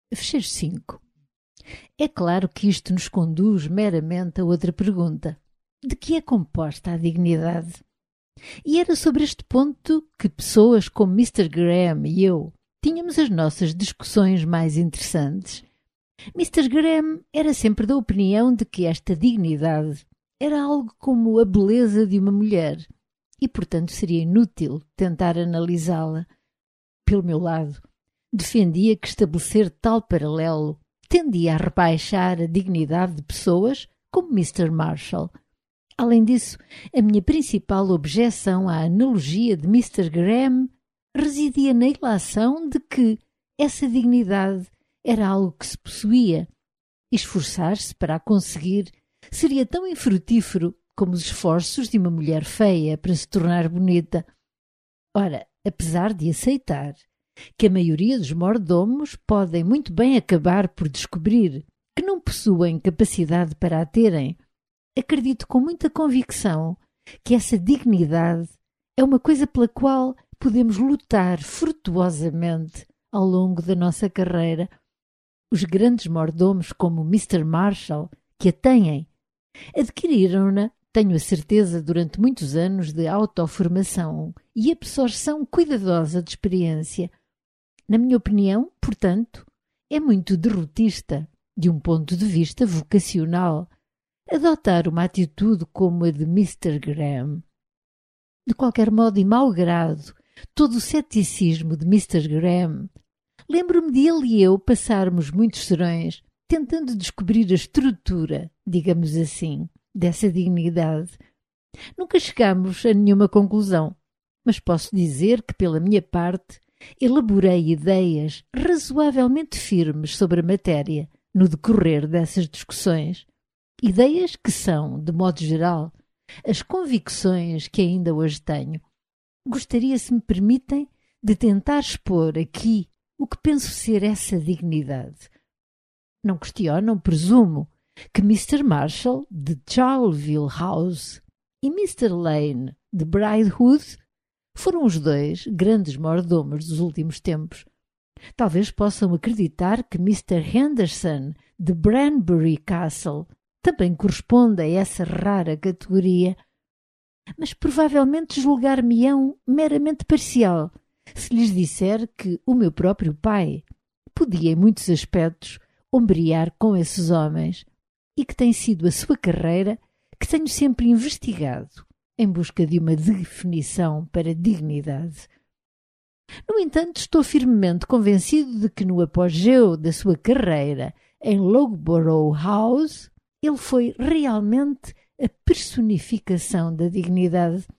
Fecheiro 5. É claro que isto nos conduz meramente a outra pergunta. De que é composta a dignidade? E era sobre este ponto que pessoas como Mr. Graham e eu tínhamos as nossas discussões mais interessantes. Mr. Graham era sempre da opinião de que esta dignidade era algo como a beleza de uma mulher e, portanto, seria inútil tentar analisá-la. Pelo meu lado, defendia que estabelecer tal paralelo tendia a rebaixar a dignidade de pessoas como Mr. Marshall. Além disso, a minha principal objeção à analogia de Mr. Graham residia na ilação de que essa dignidade era algo que se possuía, e esforçar-se para a conseguir seria tão infrutífero como os esforços de uma mulher feia para se tornar bonita. Ora, apesar de aceitar que a maioria dos mordomos podem muito bem acabar por descobrir que não possuem capacidade para a terem, acredito com muita convicção que essa dignidade é uma coisa pela qual podemos lutar frutuosamente ao longo da nossa carreira. Os grandes mordomos como Mr. Marshall, que a têm, adquiriram-na, tenho a certeza, durante muitos anos de autoformação e absorção cuidadosa de experiência. Na minha opinião, portanto, é muito derrotista, de um ponto de vista vocacional, adotar uma atitude como a de Mr. Graham. De qualquer modo e malgrado todo o ceticismo de Mr. Graham, lembro-me de ele e eu passarmos muitos serões tentando descobrir a estrutura, digamos assim, dessa dignidade. Nunca chegámos a nenhuma conclusão, mas posso dizer que, pela minha parte, elaborei ideias razoavelmente firmes sobre a matéria no decorrer dessas discussões. Ideias que são, de modo geral, as convicções que ainda hoje tenho. Gostaria, se me permitem, de tentar expor aqui o que penso ser essa dignidade. Não questionam, presumo, que Mr. Marshall, de Charleville House, e Mr. Lane, de Bridewood, foram os dois grandes mordomos dos últimos tempos. Talvez possam acreditar que Mr. Henderson, de Branbury Castle, também corresponde a essa rara categoria. Mas provavelmente julgar-me-ão meramente parcial se lhes disser que o meu próprio pai podia, em muitos aspectos, ombrear com esses homens e que tem sido a sua carreira que tenho sempre investigado em busca de uma definição para dignidade. No entanto, estou firmemente convencido de que no apogeu da sua carreira em Loughborough House, ele foi realmente a personificação da dignidade.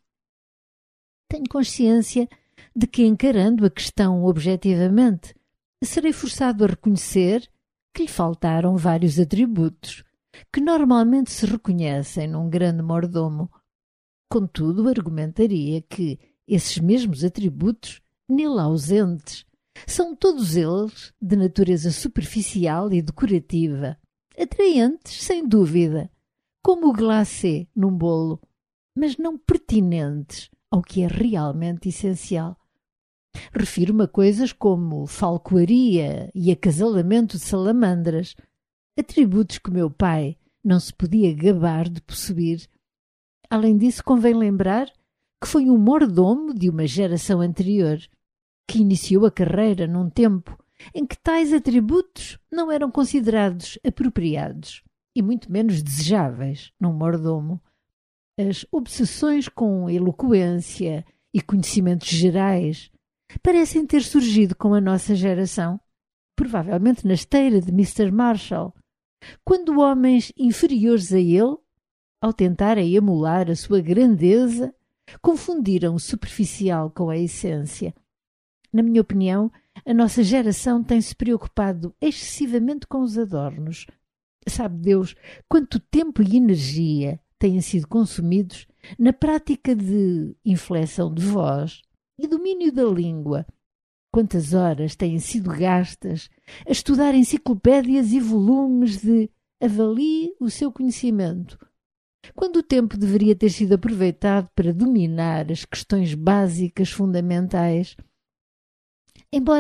Tenho consciência de que, encarando a questão objetivamente, serei forçado a reconhecer que lhe faltaram vários atributos que normalmente se reconhecem num grande mordomo. Contudo, argumentaria que esses mesmos atributos, nele ausentes, são todos eles de natureza superficial e decorativa, atraentes, sem dúvida, como o glacê num bolo, mas não pertinentes ao que é realmente essencial. Refiro-me a coisas como falcoaria e acasalamento de salamandras, atributos que meu pai não se podia gabar de possuir. Além disso, convém lembrar que foi um mordomo de uma geração anterior, que iniciou a carreira num tempo em que tais atributos não eram considerados apropriados e muito menos desejáveis num mordomo. As obsessões com eloquência e conhecimentos gerais parecem ter surgido com a nossa geração, provavelmente na esteira de Mr. Marshall, quando homens inferiores a ele, ao tentarem emular a sua grandeza, confundiram o superficial com a essência. Na minha opinião, a nossa geração tem-se preocupado excessivamente com os adornos. Sabe Deus quanto tempo e energia têm sido consumidos na prática de inflexão de voz e domínio da língua. Quantas horas têm sido gastas a estudar enciclopédias e volumes de avalie o seu conhecimento, quando o tempo deveria ter sido aproveitado para dominar as questões básicas fundamentais. Embora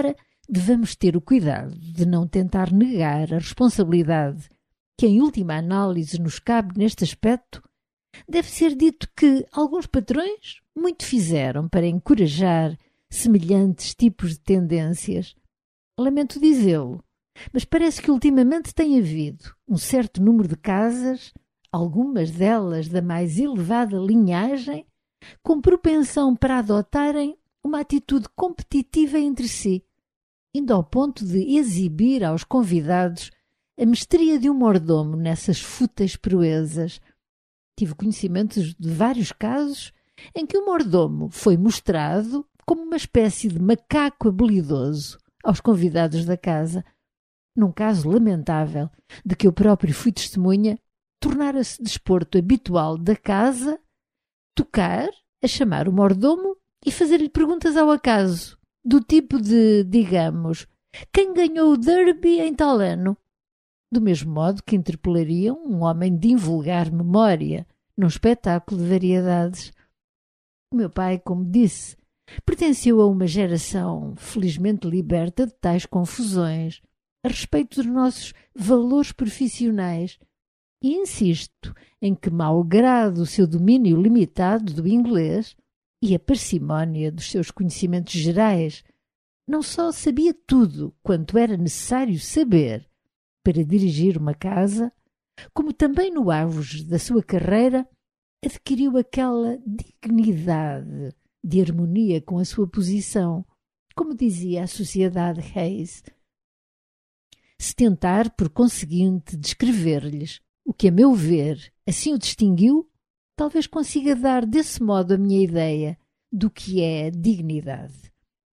devamos ter o cuidado de não tentar negar a responsabilidade que, em última análise, nos cabe neste aspecto, deve ser dito que alguns patrões muito fizeram para encorajar semelhantes tipos de tendências. Lamento dizê-lo, mas parece que ultimamente tem havido um certo número de casas, algumas delas da mais elevada linhagem, com propensão para adotarem uma atitude competitiva entre si, indo ao ponto de exibir aos convidados a mestria de um mordomo nessas fúteis proezas. Tive conhecimento de vários casos em que o mordomo foi mostrado como uma espécie de macaco habilidoso aos convidados da casa. Num caso lamentável, de que eu próprio fui testemunha, tornara-se desporto habitual da casa tocar, a chamar o mordomo e fazer-lhe perguntas ao acaso, do tipo de, digamos, quem ganhou o derby em tal ano? Do mesmo modo que interpelariam um homem de invulgar memória num espetáculo de variedades. O meu pai, como disse, pertenceu a uma geração felizmente liberta de tais confusões a respeito dos nossos valores profissionais e insisto em que, malgrado o seu domínio limitado do inglês e a parcimónia dos seus conhecimentos gerais, não só sabia tudo quanto era necessário saber para dirigir uma casa, como também no auge da sua carreira adquiriu aquela dignidade de harmonia com a sua posição, como dizia a Sociedade Hayes. Se tentar, por conseguinte, descrever-lhes o que, a meu ver, assim o distinguiu, talvez consiga dar desse modo a minha ideia do que é dignidade.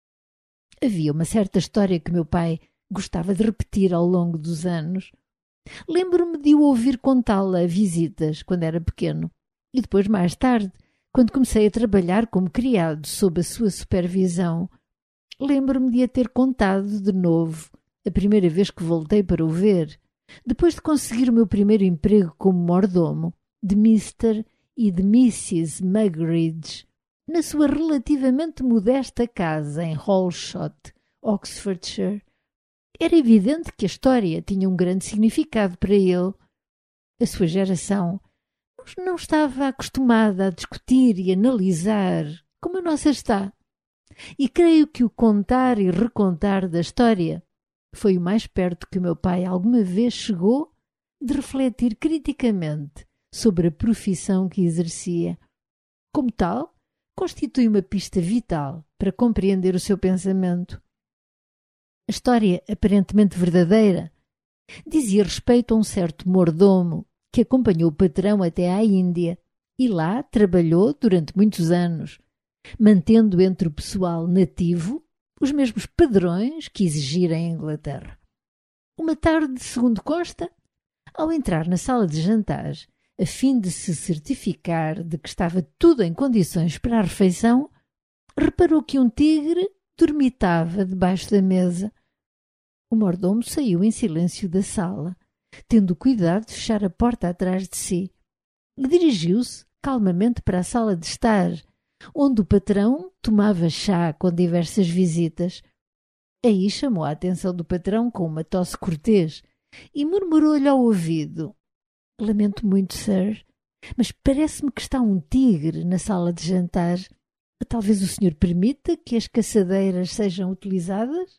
Havia uma certa história que meu pai gostava de repetir ao longo dos anos. Lembro-me de o ouvir contá-la a visitas quando era pequeno e depois, mais tarde, quando comecei a trabalhar como criado sob a sua supervisão. Lembro-me de a ter contado de novo a primeira vez que voltei para o ver, depois de conseguir o meu primeiro emprego como mordomo de Mr. e de Mrs. Muggeridge, na sua relativamente modesta casa em Holshot, Oxfordshire. Era evidente que a história tinha um grande significado para ele. A sua geração não estava acostumada a discutir e analisar como a nossa está. E creio que o contar e recontar da história foi o mais perto que o meu pai alguma vez chegou de refletir criticamente sobre a profissão que exercia. Como tal, constitui uma pista vital para compreender o seu pensamento. A história, aparentemente verdadeira, dizia respeito a um certo mordomo que acompanhou o patrão até à Índia e lá trabalhou durante muitos anos, mantendo entre o pessoal nativo os mesmos padrões que exigira em Inglaterra. Uma tarde, segundo consta, ao entrar na sala de jantar, a fim de se certificar de que estava tudo em condições para a refeição, reparou que um tigre dormitava debaixo da mesa. O mordomo saiu em silêncio da sala, tendo o cuidado de fechar a porta atrás de si, e dirigiu-se calmamente para a sala de estar, onde o patrão tomava chá com diversas visitas. Aí chamou a atenção do patrão com uma tosse cortês e murmurou-lhe ao ouvido: "Lamento muito, sir, mas parece-me que está um tigre na sala de jantar. Talvez o senhor permita que as caçadeiras sejam utilizadas?"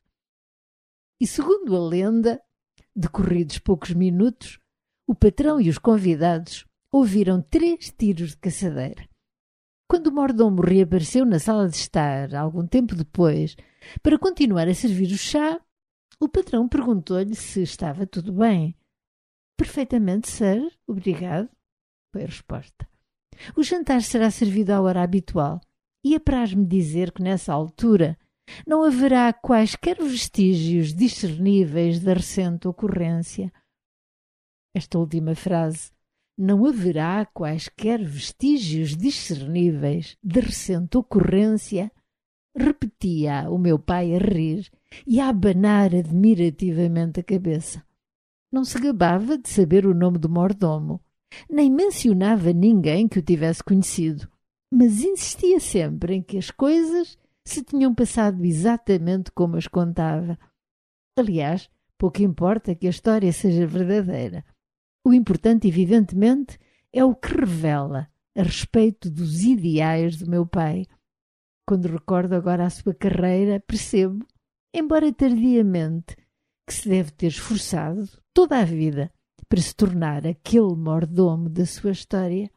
E segundo a lenda, decorridos poucos minutos, o patrão e os convidados ouviram 3 tiros de caçadeira. Quando o mordomo reapareceu na sala de estar, algum tempo depois, para continuar a servir o chá, o patrão perguntou-lhe se estava tudo bem. "Perfeitamente, sir, obrigado", foi a resposta. "O jantar será servido à hora habitual e apraz-me dizer que nessa altura não haverá quaisquer vestígios discerníveis da recente ocorrência." Esta última frase, "não haverá quaisquer vestígios discerníveis da recente ocorrência", repetia o meu pai a rir e a abanar admirativamente a cabeça. Não se gabava de saber o nome do mordomo, nem mencionava ninguém que o tivesse conhecido, mas insistia sempre em que as coisas se tinham passado exatamente como as contava. Aliás, pouco importa que a história seja verdadeira. O importante, evidentemente, é o que revela a respeito dos ideais do meu pai. Quando recordo agora a sua carreira, percebo, embora tardiamente, que se deve ter esforçado toda a vida para se tornar aquele mordomo da sua história.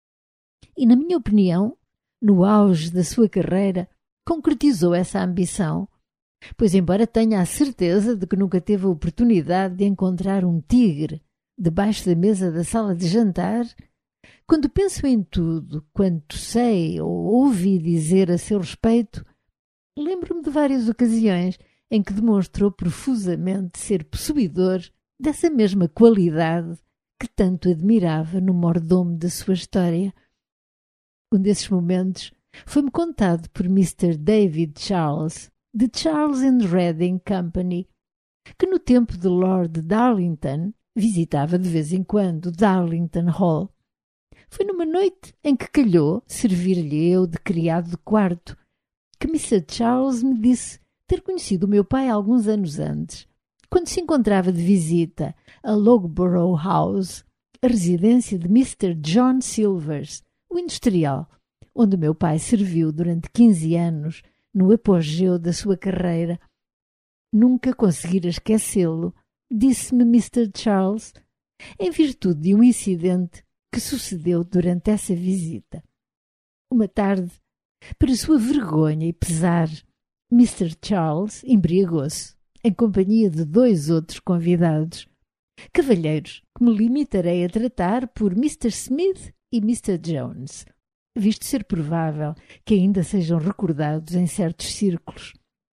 E, na minha opinião, no auge da sua carreira, concretizou essa ambição, pois, embora tenha a certeza de que nunca teve a oportunidade de encontrar um tigre debaixo da mesa da sala de jantar, quando penso em tudo quanto sei ou ouvi dizer a seu respeito, lembro-me de várias ocasiões em que demonstrou profusamente ser possuidor dessa mesma qualidade que tanto admirava no mordomo da sua história. Um desses momentos foi-me contado por Mr. David Charles, de Charles and Reading Company, que no tempo de Lord Darlington visitava de vez em quando Darlington Hall. Foi numa noite em que calhou servir-lhe eu de criado de quarto, que Mr. Charles me disse ter conhecido o meu pai alguns anos antes, quando se encontrava de visita a Loughborough House, a residência de Mr. John Silvers, o industrial, onde o meu pai serviu durante 15 anos no apogeu da sua carreira. Nunca conseguira esquecê-lo, disse-me Mr. Charles, em virtude de um incidente que sucedeu durante essa visita. Uma tarde, para sua vergonha e pesar, Mr. Charles embriagou-se, em companhia de 2 outros convidados, cavalheiros que me limitarei a tratar por Mr. Smith e Mr. Jones, visto ser provável que ainda sejam recordados em certos círculos.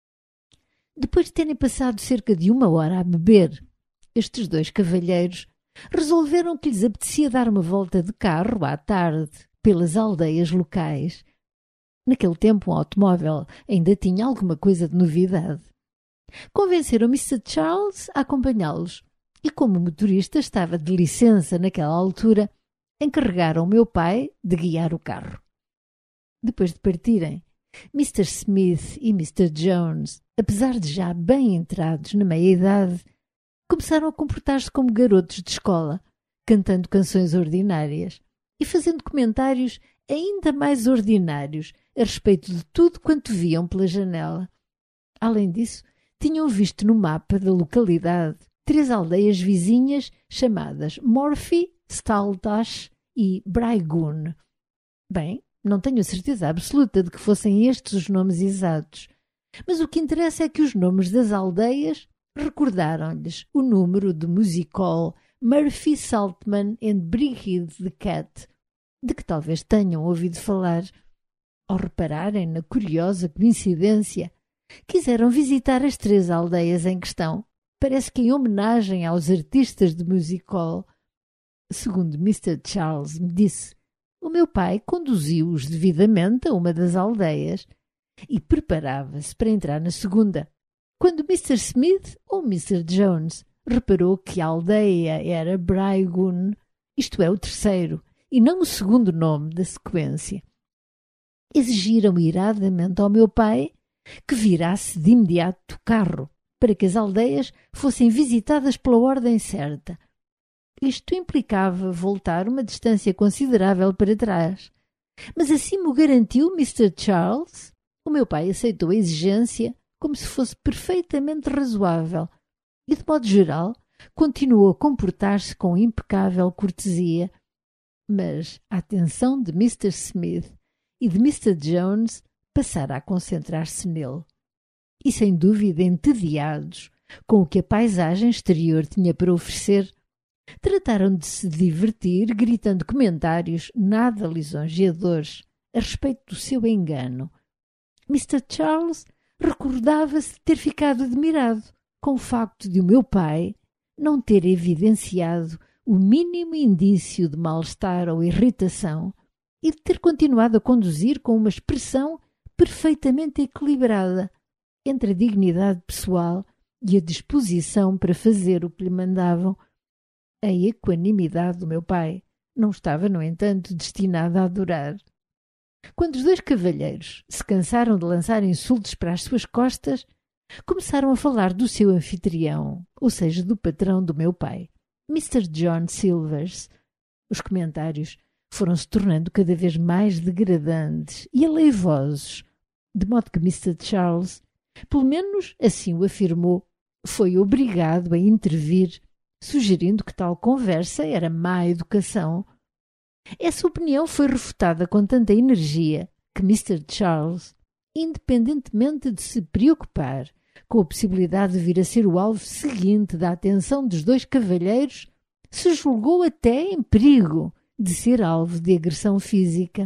Depois de terem passado cerca de 1 hora a beber, estes 2 cavalheiros resolveram que lhes apetecia dar uma volta de carro à tarde pelas aldeias locais. Naquele tempo um automóvel ainda tinha alguma coisa de novidade. Convenceram Mr. Charles a acompanhá-los e, como o motorista estava de licença naquela altura, encarregaram o meu pai de guiar o carro. Depois de partirem, Mr. Smith e Mr. Jones, apesar de já bem entrados na meia-idade, começaram a comportar-se como garotos de escola, cantando canções ordinárias e fazendo comentários ainda mais ordinários a respeito de tudo quanto viam pela janela. Além disso, tinham visto no mapa da localidade 3 aldeias vizinhas chamadas Morphy, Staltash e Braigun. Bem, não tenho a certeza absoluta de que fossem estes os nomes exatos, mas o que interessa é que os nomes das aldeias recordaram-lhes o número de musical Murphy, Saltman and Brigid the Cat, de que talvez tenham ouvido falar. Ao repararem na curiosa coincidência, quiseram visitar as 3 aldeias em questão, parece que em homenagem aos artistas de musical. Segundo Mr. Charles me disse, o meu pai conduziu-os devidamente a uma das aldeias e preparava-se para entrar na segunda, quando Mr. Smith ou Mr. Jones reparou que a aldeia era Braigun, isto é, o terceiro, e não o segundo nome da sequência. Exigiram iradamente ao meu pai que virasse de imediato o carro para que as aldeias fossem visitadas pela ordem certa. Isto implicava voltar uma distância considerável para trás, mas assim me garantiu Mr. Charles. O meu pai aceitou a exigência como se fosse perfeitamente razoável e, de modo geral, continuou a comportar-se com impecável cortesia. Mas a atenção de Mr. Smith e de Mr. Jones passara a concentrar-se nele. E, sem dúvida, entediados com o que a paisagem exterior tinha para oferecer, trataram de se divertir gritando comentários nada lisonjeadores a respeito do seu engano. Mr. Charles recordava-se de ter ficado admirado com o facto de o meu pai não ter evidenciado o mínimo indício de mal-estar ou irritação e de ter continuado a conduzir com uma expressão perfeitamente equilibrada entre a dignidade pessoal e a disposição para fazer o que lhe mandavam. A equanimidade do meu pai não estava, no entanto, destinada a durar. Quando os dois cavalheiros se cansaram de lançar insultos para as suas costas, começaram a falar do seu anfitrião, ou seja, do patrão do meu pai, Mr. John Silvers. Os comentários foram-se tornando cada vez mais degradantes e aleivosos, de modo que Mr. Charles, pelo menos assim o afirmou, foi obrigado a intervir, sugerindo que tal conversa era má educação. Essa opinião foi refutada com tanta energia que Mr. Charles, independentemente de se preocupar com a possibilidade de vir a ser o alvo seguinte da atenção dos dois cavalheiros, se julgou até em perigo de ser alvo de agressão física.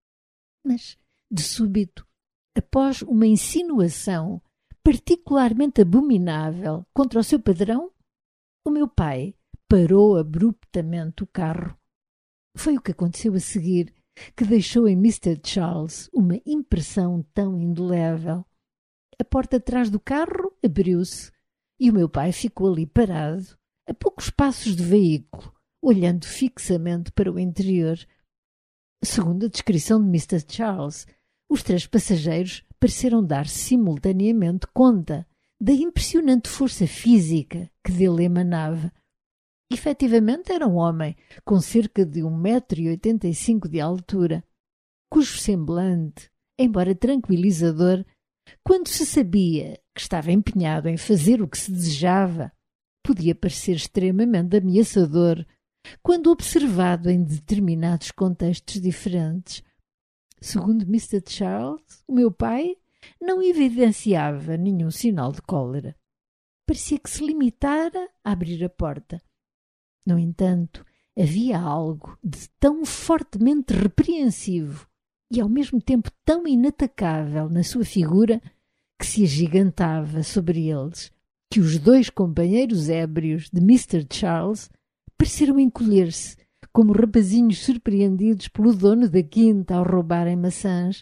Mas, de súbito, após uma insinuação particularmente abominável contra o seu padrão, o meu pai parou abruptamente o carro. Foi o que aconteceu a seguir que deixou em Mr. Charles uma impressão tão indelével. A porta atrás do carro abriu-se e o meu pai ficou ali parado, a poucos passos do veículo, olhando fixamente para o interior. Segundo a descrição de Mr. Charles, os 3 passageiros pareceram dar simultaneamente conta da impressionante força física que dele emanava. Efetivamente era um homem com cerca de 1,85 m de altura, cujo semblante, embora tranquilizador, quando se sabia que estava empenhado em fazer o que se desejava, podia parecer extremamente ameaçador quando observado em determinados contextos diferentes. Segundo Mr. Charles, o meu pai não evidenciava nenhum sinal de cólera. Parecia que se limitara a abrir a porta. No entanto, havia algo de tão fortemente repreensivo e ao mesmo tempo tão inatacável na sua figura que se agigantava sobre eles, que os 2 companheiros ébrios de Mr. Charles pareceram encolher-se como rapazinhos surpreendidos pelo dono da quinta ao roubarem maçãs.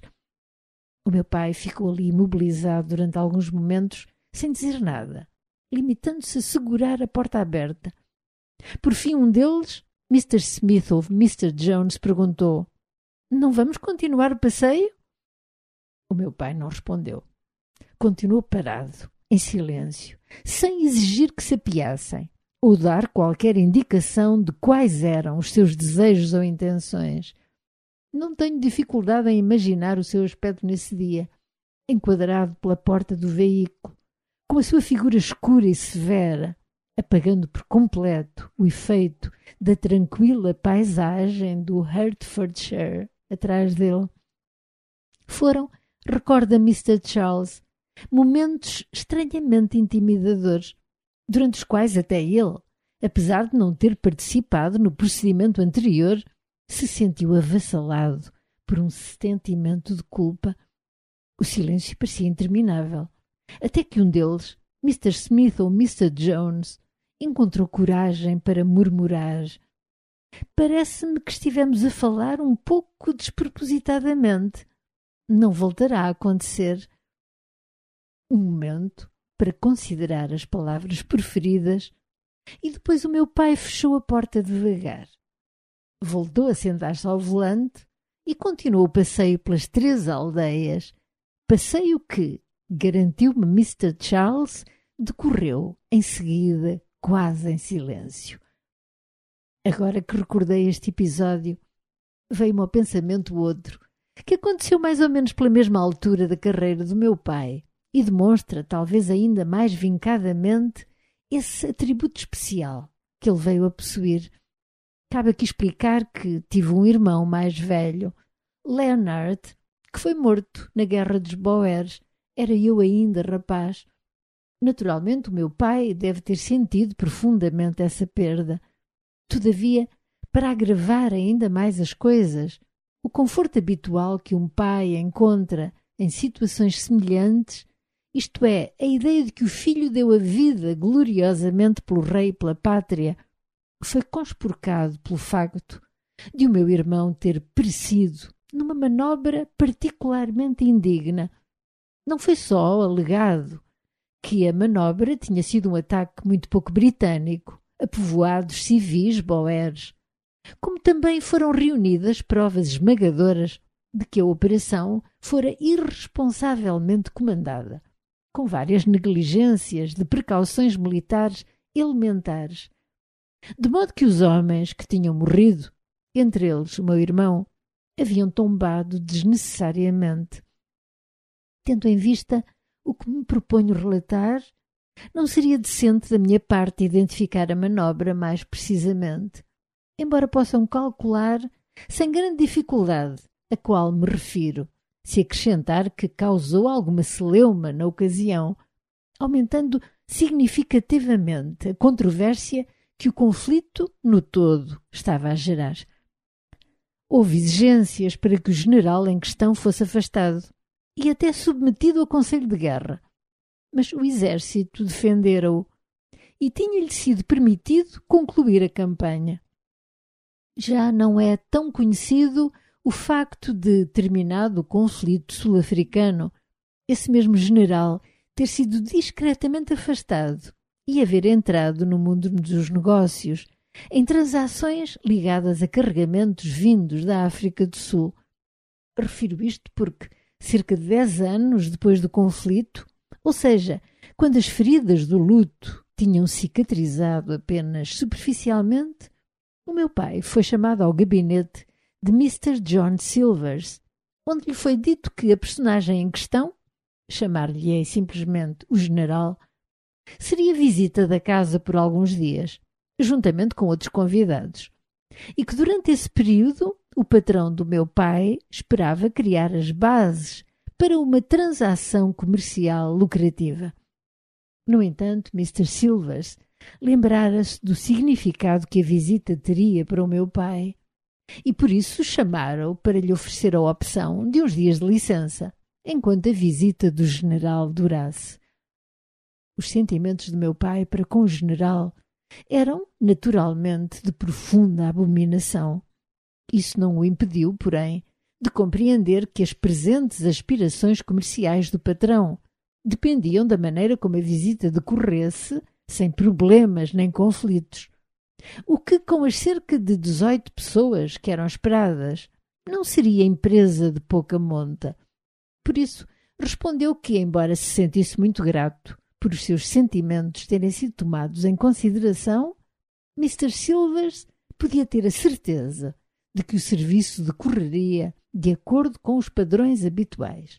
O meu pai ficou ali imobilizado durante alguns momentos, sem dizer nada, limitando-se a segurar a porta aberta. Por fim, um deles, Mr. Smith ou Mr. Jones, perguntou: "Não vamos continuar o passeio?" O meu pai não respondeu. Continuou parado, em silêncio, sem exigir que se apiassem ou dar qualquer indicação de quais eram os seus desejos ou intenções. Não tenho dificuldade em imaginar o seu aspecto nesse dia, enquadrado pela porta do veículo, com a sua figura escura e severa, apagando por completo o efeito da tranquila paisagem do Hertfordshire atrás dele. Foram, recorda Mr. Charles, momentos estranhamente intimidadores, durante os quais até ele, apesar de não ter participado no procedimento anterior, se sentiu avassalado por um sentimento de culpa. O silêncio parecia interminável, até que um deles, Mr. Smith ou Mr. Jones, encontrou coragem para murmurar: "Parece-me que estivemos a falar um pouco despropositadamente. Não voltará a acontecer." Um momento para considerar as palavras proferidas e depois o meu pai fechou a porta devagar. Voltou a sentar-se ao volante e continuou o passeio pelas 3 aldeias, passeio que, garantiu-me Mr. Charles, decorreu em seguida quase em silêncio. Agora que recordei este episódio, veio-me ao pensamento outro, que aconteceu mais ou menos pela mesma altura da carreira do meu pai e demonstra, talvez ainda mais vincadamente, esse atributo especial que ele veio a possuir. Cabe aqui explicar que tive um irmão mais velho, Leonard, que foi morto na Guerra dos Boers. Era eu ainda rapaz. Naturalmente, o meu pai deve ter sentido profundamente essa perda. Todavia, para agravar ainda mais as coisas, o conforto habitual que um pai encontra em situações semelhantes, isto é, a ideia de que o filho deu a vida gloriosamente pelo rei e pela pátria, foi conspurcado pelo facto de o meu irmão ter perecido numa manobra particularmente indigna. Não foi só alegado que a manobra tinha sido um ataque muito pouco britânico a povoados civis boeres, como também foram reunidas provas esmagadoras de que a operação fora irresponsavelmente comandada, com várias negligências de precauções militares elementares, de modo que os homens que tinham morrido, entre eles o meu irmão, haviam tombado desnecessariamente. Tendo em vista o que me proponho relatar, não seria decente da minha parte identificar a manobra mais precisamente, embora possam calcular, sem grande dificuldade, a qual me refiro, se acrescentar que causou alguma celeuma na ocasião, aumentando significativamente a controvérsia que o conflito, no todo, estava a gerar. Houve exigências para que o general em questão fosse afastado e até submetido ao conselho de guerra, mas o exército defendera-o e tinha-lhe sido permitido concluir a campanha. Já não é tão conhecido o facto de, terminado o conflito sul-africano, esse mesmo general ter sido discretamente afastado e haver entrado no mundo dos negócios, em transações ligadas a carregamentos vindos da África do Sul. Refiro isto porque, cerca de 10 anos depois do conflito, ou seja, quando as feridas do luto tinham cicatrizado apenas superficialmente, o meu pai foi chamado ao gabinete de Mr. John Silvers, onde lhe foi dito que a personagem em questão, chamar-lhe-ei simplesmente o general, seria visita da casa por alguns dias, juntamente com outros convidados, e que durante esse período o patrão do meu pai esperava criar as bases para uma transação comercial lucrativa. No entanto, Mr. Silvers lembrara-se do significado que a visita teria para o meu pai e por isso chamaram-o para lhe oferecer a opção de uns dias de licença, enquanto a visita do general durasse. Os sentimentos do meu pai para com o general eram, naturalmente, de profunda abominação. Isso não o impediu, porém, de compreender que as presentes aspirações comerciais do patrão dependiam da maneira como a visita decorresse, sem problemas nem conflitos, o que, com as cerca de 18 pessoas que eram esperadas, não seria empresa de pouca monta. Por isso, respondeu que, embora se sentisse muito grato por os seus sentimentos terem sido tomados em consideração, Mr. Silvers podia ter a certeza de que o serviço decorreria de acordo com os padrões habituais.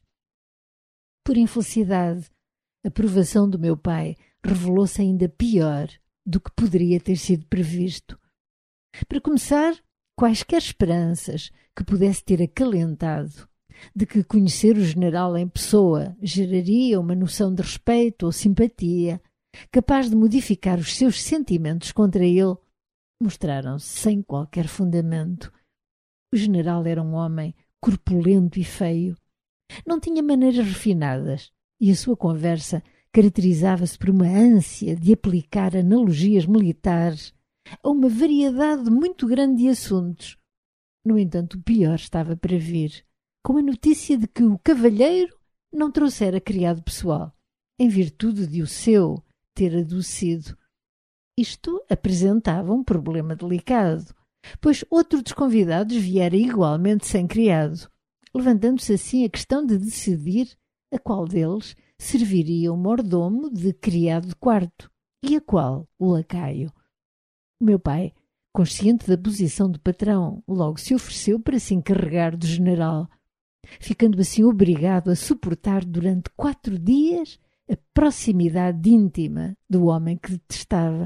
Por infelicidade, a provação do meu pai revelou-se ainda pior do que poderia ter sido previsto. Para começar, quaisquer esperanças que pudesse ter acalentado de que conhecer o general em pessoa geraria uma noção de respeito ou simpatia capaz de modificar os seus sentimentos contra ele, mostraram-se sem qualquer fundamento. O general era um homem corpulento e feio. Não tinha maneiras refinadas e a sua conversa caracterizava-se por uma ânsia de aplicar analogias militares a uma variedade muito grande de assuntos. No entanto, o pior estava para vir, com a notícia de que o cavalheiro não trouxera criado pessoal, em virtude de o seu ter adoecido. Isto apresentava um problema delicado, pois outro dos convidados viera igualmente sem criado, levantando-se assim a questão de decidir a qual deles serviria o mordomo de criado de quarto e a qual o lacaio. O meu pai, consciente da posição do patrão, logo se ofereceu para se encarregar do general, ficando assim obrigado a suportar durante 4 dias a proximidade íntima do homem que detestava.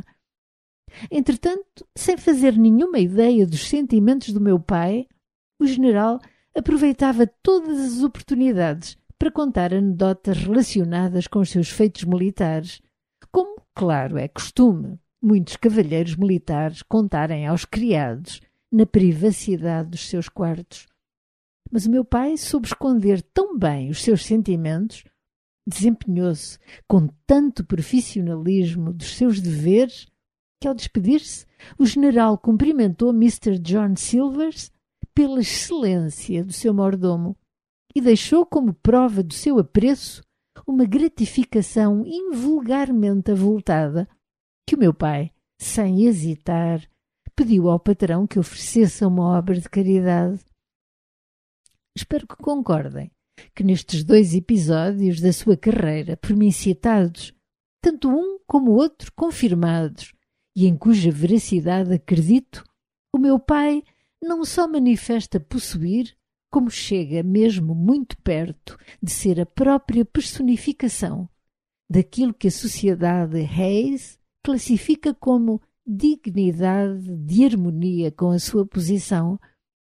Entretanto, sem fazer nenhuma ideia dos sentimentos do meu pai, o general aproveitava todas as oportunidades para contar anedotas relacionadas com os seus feitos militares, como, claro, é costume muitos cavalheiros militares contarem aos criados na privacidade dos seus quartos. Mas o meu pai soube esconder tão bem os seus sentimentos, desempenhou-se com tanto profissionalismo dos seus deveres, que ao despedir-se, o general cumprimentou Mr. John Silvers pela excelência do seu mordomo e deixou como prova do seu apreço uma gratificação invulgarmente avultada que o meu pai, sem hesitar, pediu ao patrão que oferecesse uma obra de caridade. Espero que concordem que nestes 2 episódios da sua carreira, por mim citados, tanto um como o outro confirmados, e em cuja veracidade acredito, o meu pai não só manifesta possuir, como chega mesmo muito perto de ser a própria personificação daquilo que a sociedade Hayes classifica como dignidade de harmonia com a sua posição.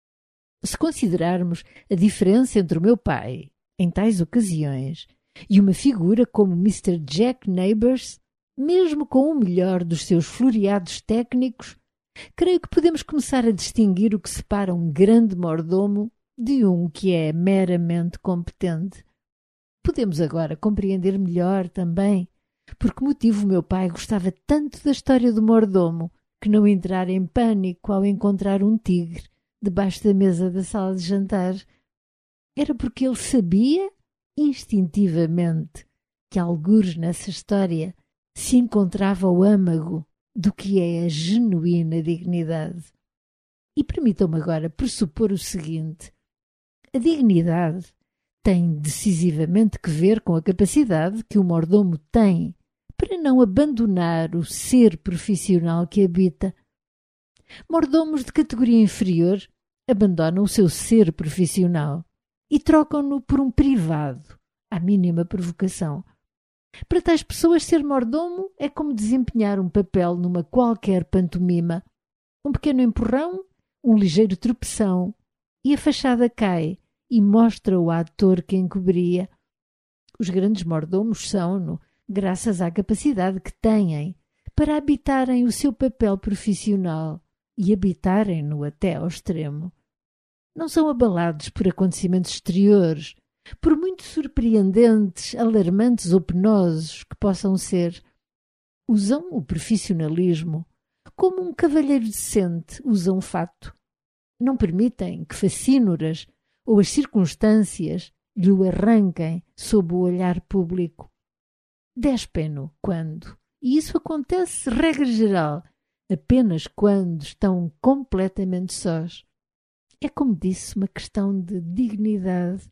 Se considerarmos a diferença entre o meu pai, em tais ocasiões, e uma figura como Mr. Jack Neighbors, mesmo com o melhor dos seus floreados técnicos, creio que podemos começar a distinguir o que separa um grande mordomo de um que é meramente competente. Podemos agora compreender melhor também por que motivo o meu pai gostava tanto da história do mordomo que não entrar em pânico ao encontrar um tigre debaixo da mesa da sala de jantar. Era porque ele sabia, instintivamente, que algures nessa história se encontrava o âmago do que é a genuína dignidade. E permitam-me agora pressupor o seguinte: a dignidade tem decisivamente que ver com a capacidade que o mordomo tem para não abandonar o ser profissional que habita. Mordomos de categoria inferior abandonam o seu ser profissional e trocam-no por um privado, à mínima provocação. Para tais pessoas, ser mordomo é como desempenhar um papel numa qualquer pantomima. Um pequeno empurrão, um ligeiro tropeção, e a fachada cai e mostra o ator que encobria. Os grandes mordomos são-no, graças à capacidade que têm para habitarem o seu papel profissional e habitarem-no até ao extremo. Não são abalados por acontecimentos exteriores, por muito surpreendentes, alarmantes ou penosos que possam ser. Usam o profissionalismo como um cavalheiro decente usa um fato. Não permitem que facínoras ou as circunstâncias lhe o arranquem sob o olhar público. Despem-no quando, e isso acontece, regra geral, apenas quando estão completamente sós. É, como disse, uma questão de dignidade.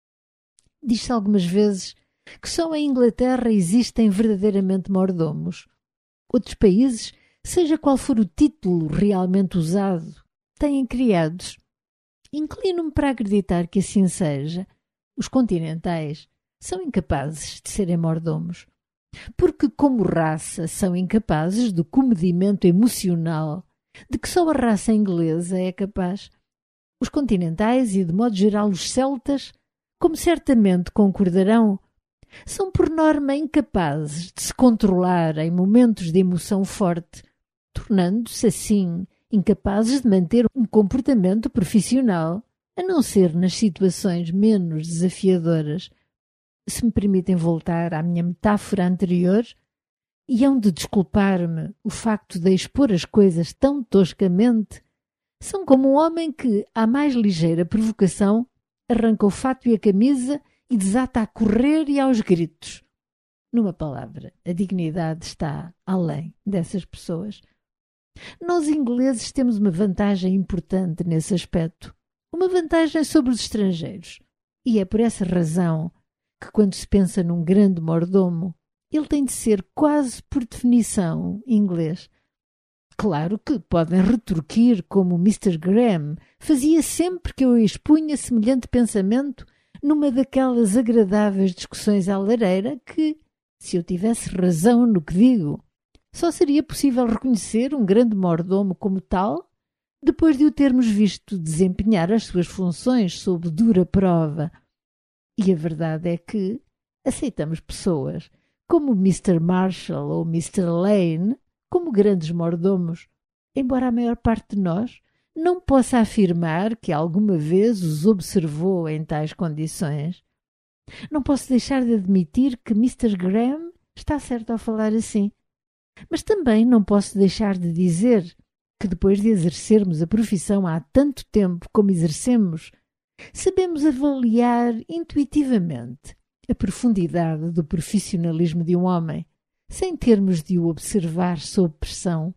Diz-se algumas vezes que só em Inglaterra existem verdadeiramente mordomos. Outros países, seja qual for o título realmente usado, têm criados. Inclino-me para acreditar que assim seja. Os continentais são incapazes de serem mordomos, porque como raça são incapazes do comedimento emocional de que só a raça inglesa é capaz. Os continentais e, de modo geral, os celtas, como certamente concordarão, são por norma incapazes de se controlar em momentos de emoção forte, tornando-se assim incapazes de manter um comportamento profissional, a não ser nas situações menos desafiadoras. Se me permitem voltar à minha metáfora anterior, e hão de desculpar-me o facto de expor as coisas tão toscamente, são como um homem que, à mais ligeira provocação, arranca o fato e a camisa e desata a correr e aos gritos. Numa palavra, a dignidade está além dessas pessoas. Nós ingleses temos uma vantagem importante nesse aspecto, uma vantagem sobre os estrangeiros, e é por essa razão que quando se pensa num grande mordomo, ele tem de ser quase por definição inglês. Claro que podem retorquir como o Mr. Graham fazia sempre que eu expunha semelhante pensamento numa daquelas agradáveis discussões à lareira que, se eu tivesse razão no que digo, só seria possível reconhecer um grande mordomo como tal depois de o termos visto desempenhar as suas funções sob dura prova. E a verdade é que aceitamos pessoas como Mr. Marshall ou Mr. Lane como grandes mordomos, embora a maior parte de nós não possa afirmar que alguma vez os observou em tais condições. Não posso deixar de admitir que Mr. Graham está certo ao falar assim, mas também não posso deixar de dizer que depois de exercermos a profissão há tanto tempo como exercemos, sabemos avaliar intuitivamente a profundidade do profissionalismo de um homem, sem termos de o observar sob pressão.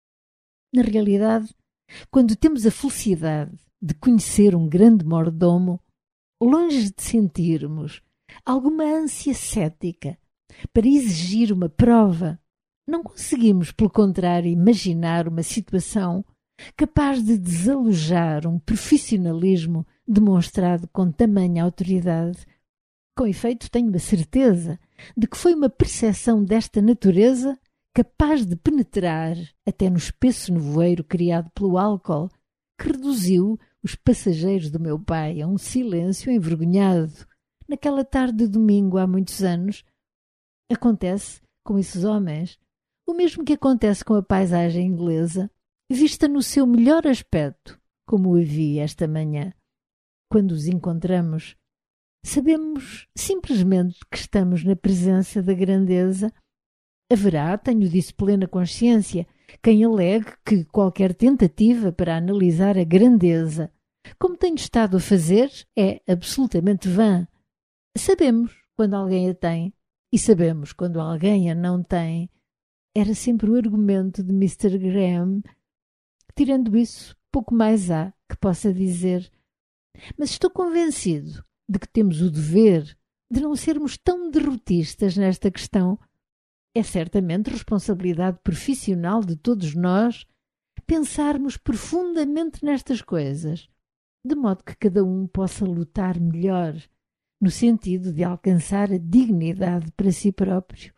Na realidade, quando temos a felicidade de conhecer um grande mordomo, longe de sentirmos alguma ânsia cética para exigir uma prova, não conseguimos, pelo contrário, imaginar uma situação capaz de desalojar um profissionalismo demonstrado com tamanha autoridade. Com efeito, tenho a certeza de que foi uma percepção desta natureza capaz de penetrar até no espesso nevoeiro criado pelo álcool, que reduziu os passageiros do meu pai a um silêncio envergonhado. Naquela tarde de domingo há muitos anos, acontece com esses homens o mesmo que acontece com a paisagem inglesa, vista no seu melhor aspecto, como o vi esta manhã. Quando os encontramos, sabemos simplesmente que estamos na presença da grandeza. Haverá, tenho disso plena consciência, quem alegue que qualquer tentativa para analisar a grandeza, como tenho estado a fazer, é absolutamente vã. Sabemos quando alguém a tem e sabemos quando alguém a não tem. Era sempre o argumento de Mr. Graham. Tirando isso, pouco mais há que possa dizer. Mas estou convencido de que temos o dever de não sermos tão derrotistas nesta questão. É certamente responsabilidade profissional de todos nós pensarmos profundamente nestas coisas, de modo que cada um possa lutar melhor, no sentido de alcançar a dignidade para si próprio.